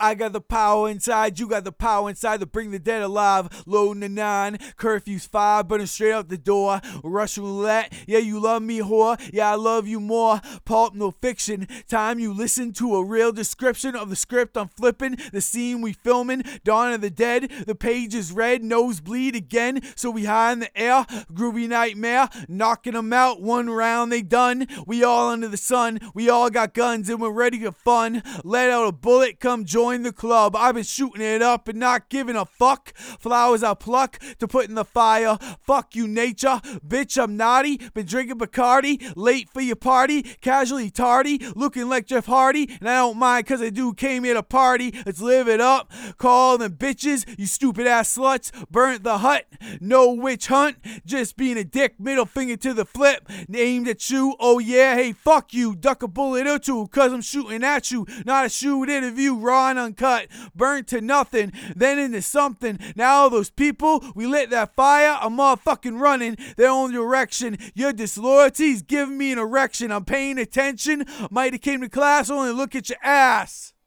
I got the power inside, you got the power inside to bring the dead alive. Loading the 9, curfew's 5, burning straight out the door. Russian roulette, yeah, you love me, whore. Yeah, I love you more. Pulp, no fiction. Time you listen to a real description of the script I'm flipping. The scene we filming. Dawn of the Dead. The page is red, nosebleed again. So we high in the air. Groovy nightmare. Knocking them out. One round, they done. We all under the sun. We all got guns and we're ready for fun. Let out a bullet, come join the club. I've been shooting it up and not giving a fuck. Flowers I pluck to put in the fire. Fuck you, nature. Bitch, I'm naughty. Been drinking Bacardi. Late for your party. Casually tardy. Looking like Jeff Hardy. And I don't mind cause I do came here to party. Let's live it up. Call them bitches. You stupid ass sluts. Burnt the hut. No witch hunt. Just being a dick. Middle finger to the flip. Aimed at you. Oh yeah. Hey, fuck you. Duck a bullet or two cause I'm shooting at you. Not a shoot interview. Raw and uncut. Burnt to nothing. Then into something. Now all those people, we lit that fire. I'm motherfucking running their own direction. Your disloyalty's giving me an erection. I'm paying attention. Might have came to class, only look at your ass.